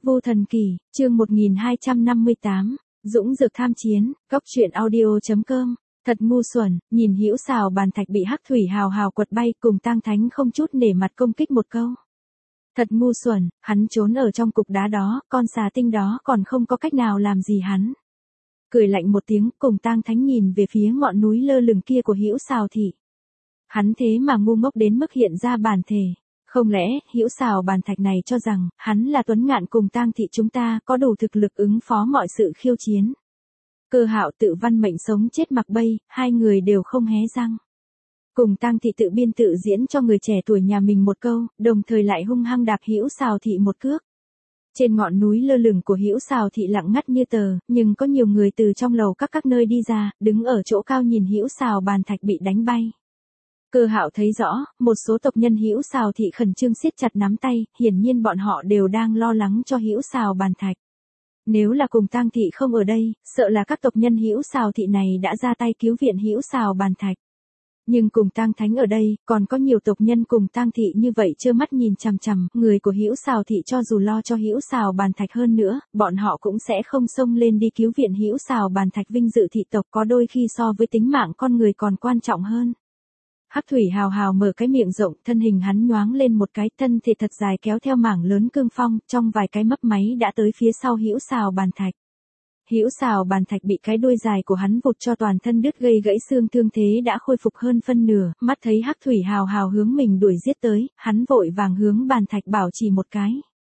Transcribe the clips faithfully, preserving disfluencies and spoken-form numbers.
Vu Thần Kỳ, chương một nghìn hai trăm năm mươi tám, Dũng Dược Tham Chiến, Góc Truyện Audio chấm com. Thật ngu xuẩn, nhìn Hữu Sào Bàn Thạch bị Hắc Thủy Hào Hào quật bay, cùng Tang Thánh không chút nể mặt công kích một câu. Thật ngu xuẩn, hắn trốn ở trong cục đá đó, con xà tinh đó còn không có cách nào làm gì hắn. Cười lạnh một tiếng, cùng Tang Thánh nhìn về phía ngọn núi lơ lửng kia của Hữu Sào thị. Hắn thế mà ngu ngốc đến mức hiện ra bản thể. Không lẽ, Hữu Sào Bàn Thạch này cho rằng, hắn là Tuấn Ngạn cùng Tang thị chúng ta có đủ thực lực ứng phó mọi sự khiêu chiến. Cơ Hạo Tự Văn mệnh sống chết mặc bay, hai người đều không hé răng. Cùng Tang thị tự biên tự diễn cho người trẻ tuổi nhà mình một câu, đồng thời lại hung hăng đạp Hữu Sào thị một cước. Trên ngọn núi lơ lửng của Hữu Sào thị lặng ngắt như tờ, nhưng có nhiều người từ trong lầu các các nơi đi ra, đứng ở chỗ cao nhìn Hữu Sào Bàn Thạch bị đánh bay. Cơ Hạo thấy rõ, một số tộc nhân Hữu Sào thị khẩn trương siết chặt nắm tay, hiển nhiên bọn họ đều đang lo lắng cho Hữu Sào Bàn Thạch. Nếu là cùng Tang thị không ở đây, sợ là các tộc nhân Hữu Sào thị này đã ra tay cứu viện Hữu Sào Bàn Thạch. Nhưng cùng Tang Thánh ở đây, còn có nhiều tộc nhân cùng Tang thị như vậy trơ mắt nhìn chằm chằm, người của Hữu Sào thị cho dù lo cho Hữu Sào Bàn Thạch hơn nữa, bọn họ cũng sẽ không xông lên đi cứu viện Hữu Sào Bàn Thạch. Vinh dự thị tộc có đôi khi so với tính mạng con người còn quan trọng hơn. Hắc Thủy Hào Hào mở cái miệng rộng, thân hình hắn nhoáng lên một cái, thân thể thật dài kéo theo mảng lớn cương phong, trong vài cái mấp máy đã tới phía sau Hữu Sào Bàn Thạch. Hữu Sào Bàn Thạch bị cái đuôi dài của hắn vụt cho toàn thân đứt gây gãy xương, thương thế đã khôi phục hơn phân nửa, mắt thấy Hắc Thủy Hào Hào hướng mình đuổi giết tới, hắn vội vàng hướng Bàn Thạch Bảo chỉ một cái.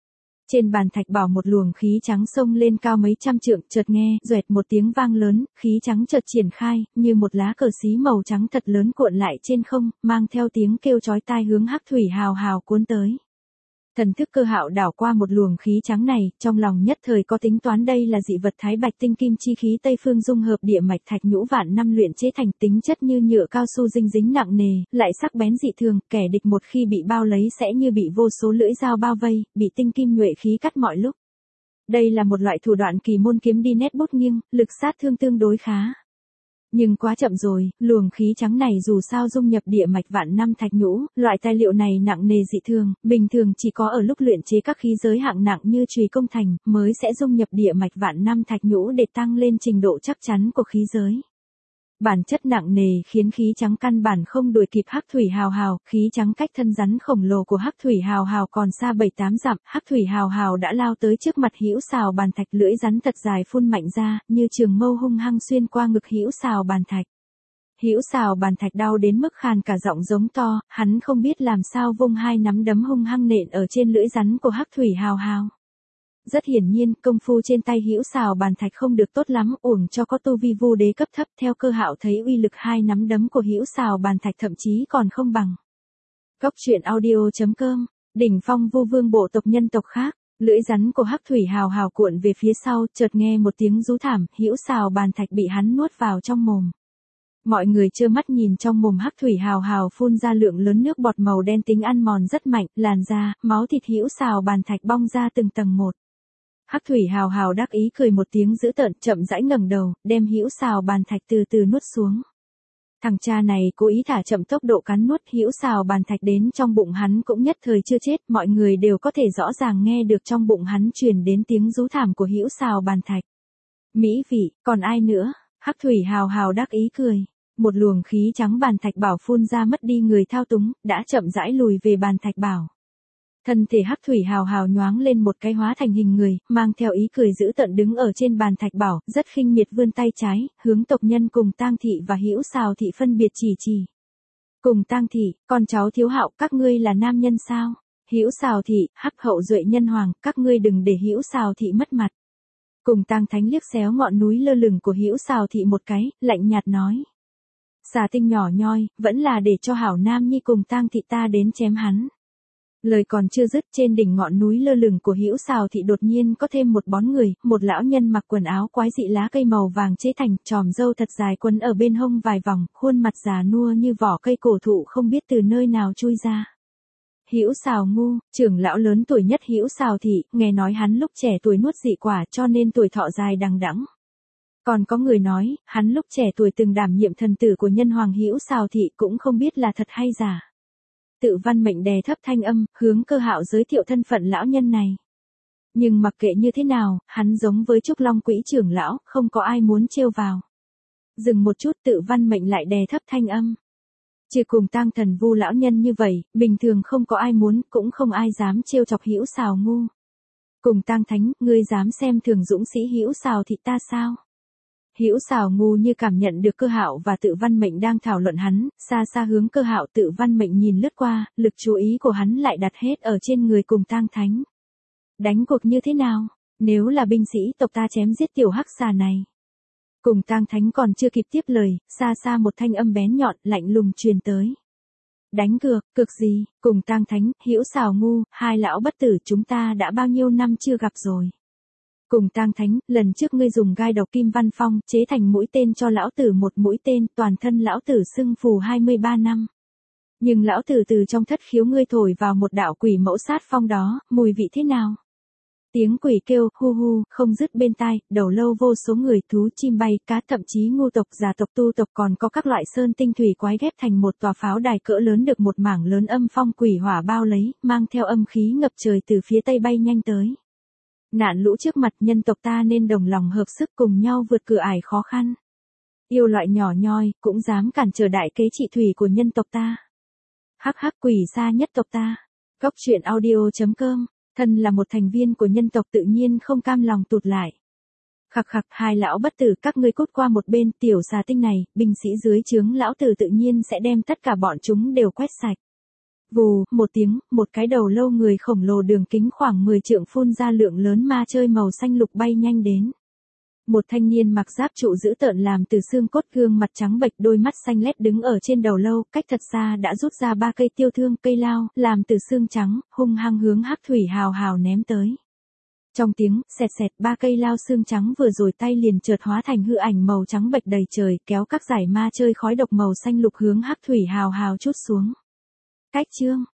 Trên Bàn Thạch Bảo một luồng khí trắng xông lên cao mấy trăm trượng, chợt nghe doẹt một tiếng vang lớn, khí trắng chợt triển khai, như một lá cờ xí màu trắng thật lớn cuộn lại trên không, mang theo tiếng kêu chói tai hướng Hắc Thủy Hào Hào cuốn tới. Thần thức Cơ Hạo đảo qua một luồng khí trắng này, trong lòng nhất thời có tính toán đây là dị vật Thái Bạch tinh kim chi khí Tây Phương dung hợp địa mạch thạch nhũ vạn năm luyện chế thành, tính chất như nhựa cao su dinh dính nặng nề, lại sắc bén dị thường, kẻ địch một khi bị bao lấy sẽ như bị vô số lưỡi dao bao vây, bị tinh kim nhuệ khí cắt mọi lúc. Đây là một loại thủ đoạn kỳ môn kiếm đi nét bút nghiêng, lực sát thương tương đối khá. Nhưng quá chậm rồi, luồng khí trắng này dù sao dung nhập địa mạch vạn năm thạch nhũ, loại tài liệu này nặng nề dị thường, bình thường chỉ có ở lúc luyện chế các khí giới hạng nặng như chùy công thành, mới sẽ dung nhập địa mạch vạn năm thạch nhũ để tăng lên trình độ chắc chắn của khí giới. Bản chất nặng nề khiến khí trắng căn bản không đuổi kịp Hắc Thủy Hào Hào, khí trắng cách thân rắn khổng lồ của Hắc Thủy Hào Hào còn xa bảy tám dặm, Hắc Thủy Hào Hào đã lao tới trước mặt Hữu Sào Bàn Thạch, lưỡi rắn thật dài phun mạnh ra, như trường mâu hung hăng xuyên qua ngực Hữu Sào Bàn Thạch. Hữu Sào Bàn Thạch đau đến mức khàn cả giọng giống to, hắn không biết làm sao vung hai nắm đấm hung hăng nện ở trên lưỡi rắn của Hắc Thủy Hào Hào. Rất hiển nhiên, công phu trên tay Hữu Sào Bàn Thạch không được tốt lắm, uổng cho có tu vi vu đế cấp thấp, theo Cơ Hạo thấy uy lực hai nắm đấm của Hữu Sào Bàn Thạch thậm chí còn không bằng. Góc Truyện Audio chấm com, đỉnh phong vu vương bộ tộc nhân tộc khác, lưỡi rắn của Hắc Thủy Hào Hào cuộn về phía sau, chợt nghe một tiếng rú thảm, Hữu Sào Bàn Thạch bị hắn nuốt vào trong mồm. Mọi người trơ mắt nhìn trong mồm Hắc Thủy Hào Hào phun ra lượng lớn nước bọt màu đen tính ăn mòn rất mạnh, làn da, máu thịt Hữu Sào Bàn Thạch bong ra từng tầng một. Hắc Thủy Hào Hào đắc ý cười một tiếng dữ tợn, chậm rãi ngẩng đầu, đem Hữu Sào Bàn Thạch từ từ nuốt xuống. Thằng cha này cố ý thả chậm tốc độ cắn nuốt Hữu Sào Bàn Thạch đến trong bụng hắn cũng nhất thời chưa chết, mọi người đều có thể rõ ràng nghe được trong bụng hắn truyền đến tiếng rú thảm của Hữu Sào Bàn Thạch. Mỹ vị, còn ai nữa? Hắc Thủy Hào Hào đắc ý cười. Một luồng khí trắng Bàn Thạch Bảo phun ra mất đi người thao túng, đã chậm rãi lùi về Bàn Thạch Bảo. Thân thể Hắc Thủy Hào Hào nhoáng lên một cái hóa thành hình người, mang theo ý cười dữ tợn đứng ở trên Bàn Thạch Bảo, rất khinh miệt vươn tay trái, hướng tộc nhân cùng Tang thị và Hữu Sào thị phân biệt chỉ chỉ. Cùng Tang thị, con cháu Thiếu Hạo, các ngươi là nam nhân sao? Hữu Sào thị, Hắc hậu duệ nhân hoàng, các ngươi đừng để Hữu Sào thị mất mặt. Cùng Tang Thánh liếc xéo ngọn núi lơ lửng của Hữu Sào thị một cái, lạnh nhạt nói: Xà tinh nhỏ nhoi, vẫn là để cho hảo nam nhi cùng Tang thị ta đến chém hắn. Lời còn chưa dứt, trên đỉnh ngọn núi lơ lửng của Hữu Sào thị đột nhiên có thêm một bóng người, một lão nhân mặc quần áo quái dị lá cây màu vàng chế thành, chòm râu thật dài quấn ở bên hông vài vòng, khuôn mặt già nua như vỏ cây cổ thụ không biết từ nơi nào chui ra. Hữu Sào Ngu, trưởng lão lớn tuổi nhất Hữu Sào thị, nghe nói hắn lúc trẻ tuổi nuốt dị quả cho nên tuổi thọ dài đằng đẵng. Còn có người nói, hắn lúc trẻ tuổi từng đảm nhiệm thần tử của nhân hoàng Hữu Sào thị, cũng không biết là thật hay giả. Tự Văn mệnh đè thấp thanh âm, hướng Cơ Hạo giới thiệu thân phận lão nhân này. Nhưng mặc kệ như thế nào, hắn giống với Trúc Long Quỹ trưởng lão, không có ai muốn trêu vào. Dừng một chút, Tự Văn Mệnh lại đè thấp thanh âm. Chỉ cùng Tang Thần Vu lão nhân như vậy, bình thường không có ai muốn, cũng không ai dám trêu chọc Hữu Sào ngu. Cùng Tang Thánh, ngươi dám xem thường dũng sĩ Hữu Sào thì ta sao? Hữu Sào ngu như cảm nhận được Cơ Hạo và Tự Văn Mệnh đang thảo luận hắn, xa xa hướng Cơ Hạo. Tự Văn Mệnh nhìn lướt qua, lực chú ý của hắn lại đặt hết ở trên người cùng Tang Thánh. Đánh cuộc như thế nào? Nếu là binh sĩ tộc ta chém giết tiểu hắc xà này. Cùng Tang Thánh còn chưa kịp tiếp lời, xa xa một thanh âm bén nhọn, lạnh lùng truyền tới. Đánh cược, cược gì? Cùng Tang Thánh, Hữu Sào ngu, hai lão bất tử, chúng ta đã bao nhiêu năm chưa gặp rồi. Cùng Tang Thánh, lần trước ngươi dùng gai độc Kim Văn Phong, chế thành mũi tên cho lão tử một mũi tên, toàn thân lão tử sưng phù hai mươi ba năm. Nhưng lão tử từ trong thất khiếu ngươi thổi vào một đạo quỷ mẫu sát phong đó, mùi vị thế nào? Tiếng quỷ kêu, hu hu, không dứt bên tai, đầu lâu vô số người, thú chim bay, cá, thậm chí ngu tộc, già tộc, tu tộc, còn có các loại sơn tinh thủy quái ghép thành một tòa pháo đài cỡ lớn được một mảng lớn âm phong quỷ hỏa bao lấy, mang theo âm khí ngập trời từ phía tây bay nhanh tới. Nạn lũ trước mặt, nhân tộc ta nên đồng lòng hợp sức cùng nhau vượt cửa ải khó khăn. Yêu loại nhỏ nhoi, cũng dám cản trở đại kế trị thủy của nhân tộc ta. Hắc hắc, quỷ xa nhất tộc ta. Góc truyện audio chấm com. Thân là một thành viên của nhân tộc tự nhiên không cam lòng tụt lại. Khặc khặc, hai lão bất tử, các ngươi cút qua một bên, tiểu xà tinh này, binh sĩ dưới trướng lão tử tự nhiên sẽ đem tất cả bọn chúng đều quét sạch. Vù, một tiếng, một cái đầu lâu người khổng lồ đường kính khoảng mười trượng phun ra lượng lớn ma chơi màu xanh lục bay nhanh đến. Một thanh niên mặc giáp trụ dữ tợn làm từ xương cốt, gương mặt trắng bệch, đôi mắt xanh lét đứng ở trên đầu lâu, cách thật xa đã rút ra ba cây tiêu thương, cây lao, làm từ xương trắng, hung hăng hướng Hắc Thủy Hào Hào ném tới. Trong tiếng, xẹt xẹt, ba cây lao xương trắng vừa rồi tay liền chợt hóa thành hư ảnh màu trắng bệch đầy trời, kéo các giải ma chơi khói độc màu xanh lục hướng Hắc Thủy Hào Hào chút xuống. Cách chương,